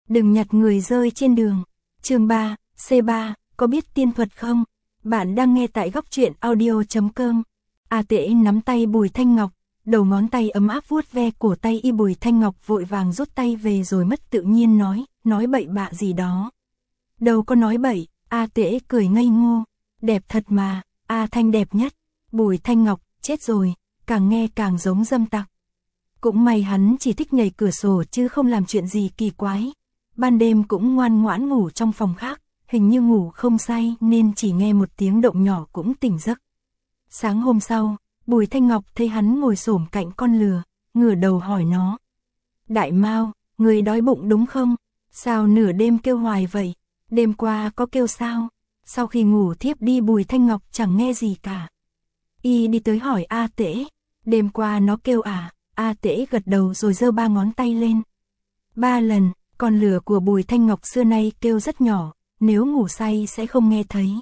đừng nhặt người rơi trên đường. Chương 3, C3, có biết tiên thuật không? Bạn đang nghe tại góc truyện audio.com. A Tễ nắm tay Bùi Thanh Ngọc, đầu ngón tay ấm áp vuốt ve cổ tay y. Bùi Thanh Ngọc vội vàng rút tay về rồi mất tự nhiên nói bậy bạ gì đó. Đâu có nói bậy, A Tễ cười ngây ngô, đẹp thật mà, A Thanh đẹp nhất. Bùi Thanh Ngọc, chết rồi, càng nghe càng giống dâm tặc. Cũng may hắn chỉ thích nhảy cửa sổ chứ không làm chuyện gì kỳ quái. Ban đêm cũng ngoan ngoãn ngủ trong phòng khác, hình như ngủ không say nên chỉ nghe một tiếng động nhỏ cũng tỉnh giấc. Sáng hôm sau, Bùi Thanh Ngọc thấy hắn ngồi xổm cạnh con lừa, ngửa đầu hỏi nó. Đại Mao, người đói bụng đúng không? Sao nửa đêm kêu hoài vậy? Đêm qua có kêu sao? Sau khi ngủ thiếp đi. Bùi Thanh Ngọc chẳng nghe gì cả. Y đi tới hỏi A Tễ, đêm qua nó kêu à? A Tễ gật đầu rồi giơ 3 ngón tay lên. 3 lần, con lừa của Bùi Thanh Ngọc xưa nay kêu rất nhỏ, nếu ngủ say sẽ không nghe thấy.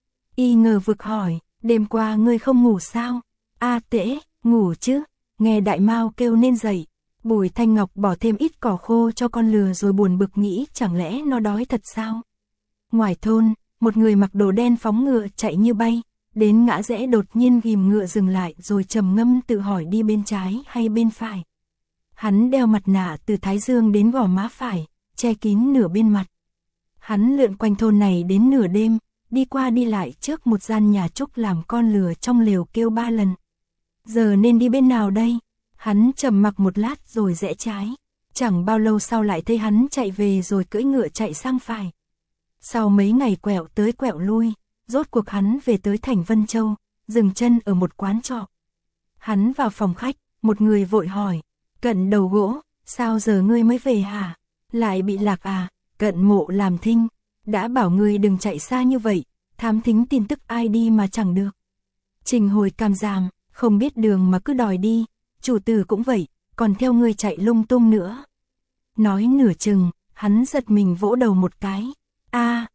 Y ngờ vực hỏi, đêm qua ngươi không ngủ sao? A Tễ, ngủ chứ, nghe Đại Mao kêu nên dậy. Bùi Thanh Ngọc bỏ thêm ít cỏ khô cho con lừa rồi buồn bực nghĩ chẳng lẽ nó đói thật sao? Ngoài thôn, một người mặc đồ đen phóng ngựa chạy như bay, đến ngã rẽ đột nhiên ghim ngựa dừng lại rồi trầm ngâm tự hỏi đi bên trái hay bên phải. Hắn đeo mặt nạ từ thái dương đến gò má phải, che kín nửa bên mặt. Hắn lượn quanh thôn này đến nửa đêm, đi qua đi lại trước một gian nhà trúc làm con lừa trong lều kêu 3 lần. Giờ nên đi bên nào đây? Hắn trầm mặc một lát rồi rẽ trái. Chẳng bao lâu sau lại thấy hắn chạy về rồi cưỡi ngựa chạy sang phải. Sau mấy ngày quẹo tới quẹo lui, rốt cuộc hắn về tới thành Vân Châu, dừng chân ở một quán trọ. Hắn vào phòng khách, một người vội hỏi, Cận Đầu Gỗ, sao giờ ngươi mới về hả? Lại bị lạc à? Cận Mộ làm thinh, đã bảo ngươi đừng chạy xa như vậy, thám thính tin tức ai đi mà chẳng được. Trình Hồi cam giảm, không biết đường mà cứ đòi đi, chủ tử cũng vậy, còn theo ngươi chạy lung tung nữa. Nói nửa chừng, hắn giật mình vỗ đầu một cái. A,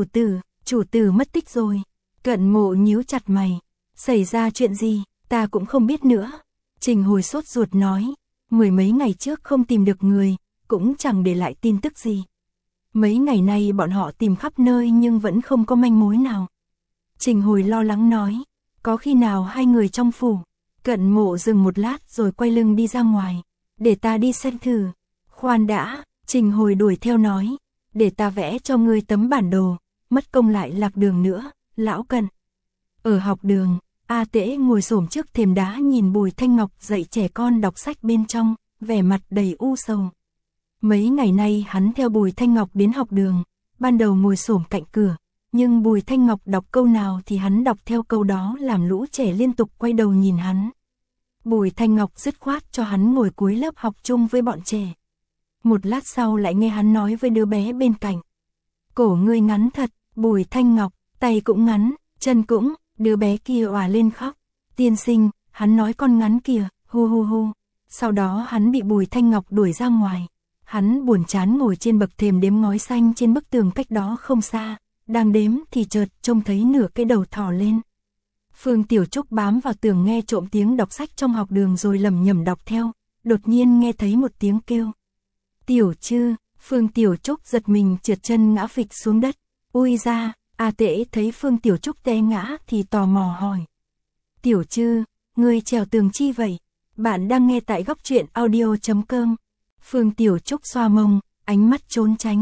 chủ tử mất tích rồi. Cận Mộ nhíu chặt mày, xảy ra chuyện gì, ta cũng không biết nữa. Trình Hồi sốt ruột nói, 10 mấy ngày trước không tìm được người, cũng chẳng để lại tin tức gì. Mấy ngày nay bọn họ tìm khắp nơi nhưng vẫn không có manh mối nào. Trình Hồi lo lắng nói, có khi nào hai người trong phủ? Cận Mộ dừng một lát rồi quay lưng đi ra ngoài, để ta đi xem thử. Khoan đã, Trình Hồi đuổi theo nói, để ta vẽ cho ngươi tấm bản đồ, mất công lại lạc đường nữa, lão Cận. Ở học đường, A Tễ ngồi xổm trước thềm đá nhìn Bùi Thanh Ngọc dạy trẻ con đọc sách bên trong, vẻ mặt đầy u sầu. Mấy ngày nay hắn theo Bùi Thanh Ngọc đến học đường, ban đầu ngồi xổm cạnh cửa, nhưng Bùi Thanh Ngọc đọc câu nào thì hắn đọc theo câu đó làm lũ trẻ liên tục quay đầu nhìn hắn. Bùi Thanh Ngọc dứt khoát cho hắn ngồi cuối lớp học chung với bọn trẻ. Một lát sau lại nghe hắn nói với đứa bé bên cạnh. Cổ ngươi ngắn thật, Bùi Thanh Ngọc, tay cũng ngắn, chân cũng, đứa bé kia òa lên khóc. Tiên sinh, hắn nói con ngắn kìa, hu hu hu. Sau đó hắn bị Bùi Thanh Ngọc đuổi ra ngoài. Hắn buồn chán ngồi trên bậc thềm đếm ngói xanh trên bức tường cách đó không xa. Đang đếm thì chợt trông thấy nửa cái đầu thò lên. Phương Tiểu Trúc bám vào tường nghe trộm tiếng đọc sách trong học đường rồi lẩm nhẩm đọc theo. Đột nhiên nghe thấy một tiếng kêu. Tiểu Trư, Phương Tiểu Trúc giật mình trượt chân ngã phịch xuống đất. Ui ra, A Tễ thấy Phương Tiểu Trúc té ngã thì tò mò hỏi. Tiểu Trư, ngươi trèo tường chi vậy? Bạn đang nghe tại góc truyện audio.com. Phương Tiểu Trúc xoa mông, ánh mắt trốn tránh.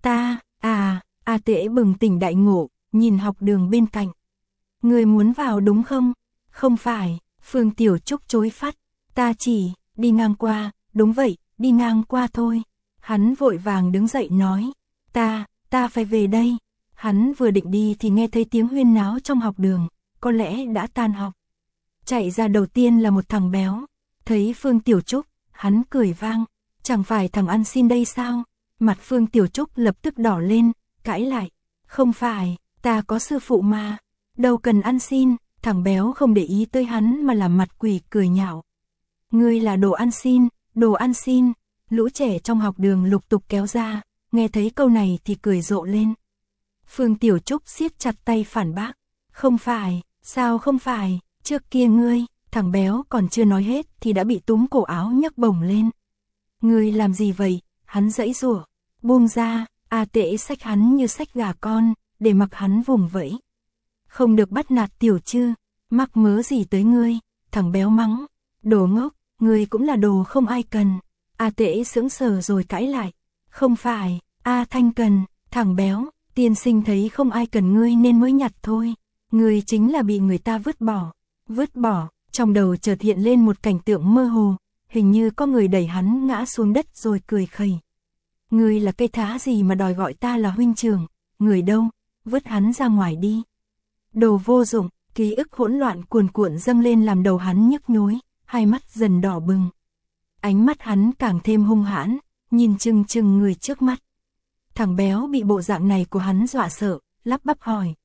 A Tễ bừng tỉnh đại ngộ, nhìn học đường bên cạnh. Ngươi muốn vào đúng không? Không phải, Phương Tiểu Trúc chối phắt. Ta chỉ, đi ngang qua, đúng vậy, đi ngang qua thôi. Hắn vội vàng đứng dậy nói. Ta phải về đây. Hắn vừa định đi thì nghe thấy tiếng huyên náo trong học đường, có lẽ đã tan học. Chạy ra đầu tiên là một thằng béo. Thấy Phương Tiểu Trúc, hắn cười vang. Chẳng phải thằng ăn xin đây sao? Mặt Phương Tiểu Trúc lập tức đỏ lên, cãi lại. Không phải, ta có sư phụ mà. Đâu cần ăn xin. Thằng béo không để ý tới hắn mà làm mặt quỷ cười nhạo. Ngươi là đồ ăn xin, đồ ăn xin. Lũ trẻ trong học đường lục tục kéo ra, nghe thấy câu này thì cười rộ lên. Phương Tiểu Trúc siết chặt tay phản bác. Không phải, sao không phải, trước kia ngươi, thằng béo còn chưa nói hết thì đã bị túm cổ áo nhấc bổng lên. Ngươi làm gì vậy? Hắn giãy giụa. buông ra, A Tễ xách hắn như xách gà con, để mặc hắn vùng vẫy. Không được bắt nạt tiểu Trư, mắc mớ gì tới ngươi, thằng béo mắng, đồ ngốc, ngươi cũng là đồ không ai cần. A Tễ sững sờ rồi cãi lại, không phải, A Thanh cần, thằng béo, tiên sinh thấy không ai cần ngươi nên mới nhặt thôi, ngươi chính là bị người ta vứt bỏ, trong đầu chợt hiện lên một cảnh tượng mơ hồ, hình như có người đẩy hắn ngã xuống đất rồi cười khẩy. Ngươi là cây thá gì mà đòi gọi ta là huynh trưởng, người đâu, vứt hắn ra ngoài đi. Đồ vô dụng, ký ức hỗn loạn cuồn cuộn dâng lên làm đầu hắn nhức nhối, hai mắt dần đỏ bừng. Ánh mắt hắn càng thêm hung hãn, nhìn chừng chừng người trước mắt. Thằng béo bị bộ dạng này của hắn dọa sợ, lắp bắp hỏi.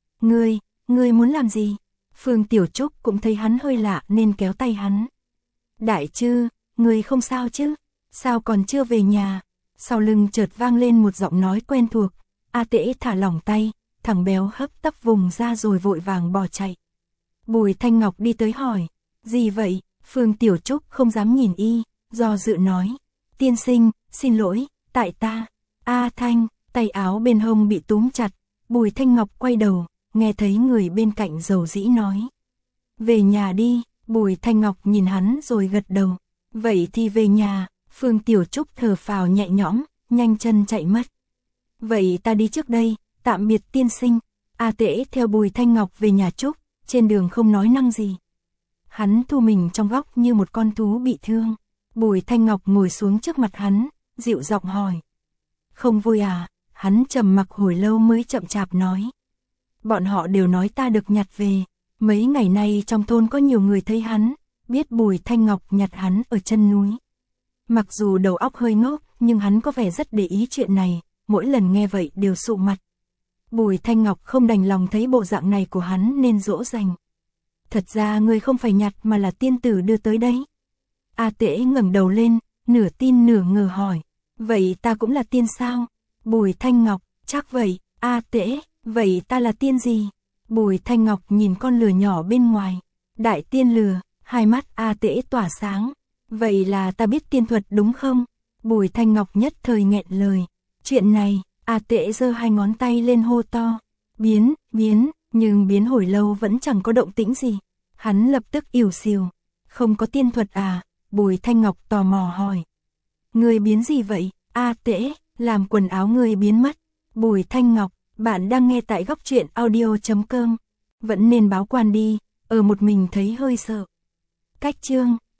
Ngươi muốn làm gì? Phương Tiểu Trúc cũng thấy hắn hơi lạ nên kéo tay hắn. Đại Trư, ngươi không sao chứ? Sao còn chưa về nhà? Sau lưng chợt vang lên một giọng nói quen thuộc. A Tễ thả lỏng tay, thằng béo hấp tấp vùng ra rồi vội vàng bỏ chạy. Bùi Thanh Ngọc đi tới hỏi. Gì vậy? Phương Tiểu Trúc không dám nhìn y, do dự nói. Tiên sinh, xin lỗi, tại ta. A Thanh, tay áo bên hông bị túm chặt. Bùi Thanh Ngọc quay đầu, nghe thấy người bên cạnh dầu dĩ nói. Về nhà đi, Bùi Thanh Ngọc nhìn hắn rồi gật đầu. Vậy thì về nhà, Phương Tiểu Trúc thở phào nhẹ nhõm, nhanh chân chạy mất. Vậy ta đi trước đây, tạm biệt tiên sinh. A Tễ theo Bùi Thanh Ngọc về nhà Trúc, trên đường không nói năng gì. Hắn thu mình trong góc như một con thú bị thương. Bùi Thanh Ngọc ngồi xuống trước mặt hắn, dịu giọng hỏi. Không vui à? Hắn trầm mặc hồi lâu mới chậm chạp nói. Bọn họ đều nói ta được nhặt về. Mấy ngày nay trong thôn có nhiều người thấy hắn, biết Bùi Thanh Ngọc nhặt hắn ở chân núi. Mặc dù đầu óc hơi ngốc, nhưng hắn có vẻ rất để ý chuyện này, mỗi lần nghe vậy đều sụ mặt. Bùi Thanh Ngọc không đành lòng thấy bộ dạng này của hắn nên dỗ dành. Thật ra ngươi không phải nhặt mà là tiên tử đưa tới đấy. A Tễ ngẩng đầu lên, nửa tin nửa ngờ hỏi. Vậy ta cũng là tiên sao? Bùi Thanh Ngọc, chắc vậy. A Tễ, vậy ta là tiên gì? Bùi Thanh Ngọc nhìn con lừa nhỏ bên ngoài. Đại tiên lừa, hai mắt A Tễ tỏa sáng. Vậy là ta biết tiên thuật đúng không? Bùi Thanh Ngọc nhất thời nghẹn lời. Chuyện này, A Tễ giơ hai ngón tay lên hô to. Biến, nhưng biến hồi lâu vẫn chẳng có động tĩnh gì. Hắn lập tức ỉu xìu. Không có tiên thuật à? Bùi Thanh Ngọc tò mò hỏi. Ngươi biến gì vậy? A Tễ, làm quần áo ngươi biến mất. Bùi Thanh Ngọc, bạn đang nghe tại góc truyện audio.com. Vẫn nên báo quan đi, ở một mình thấy hơi sợ. Cách chương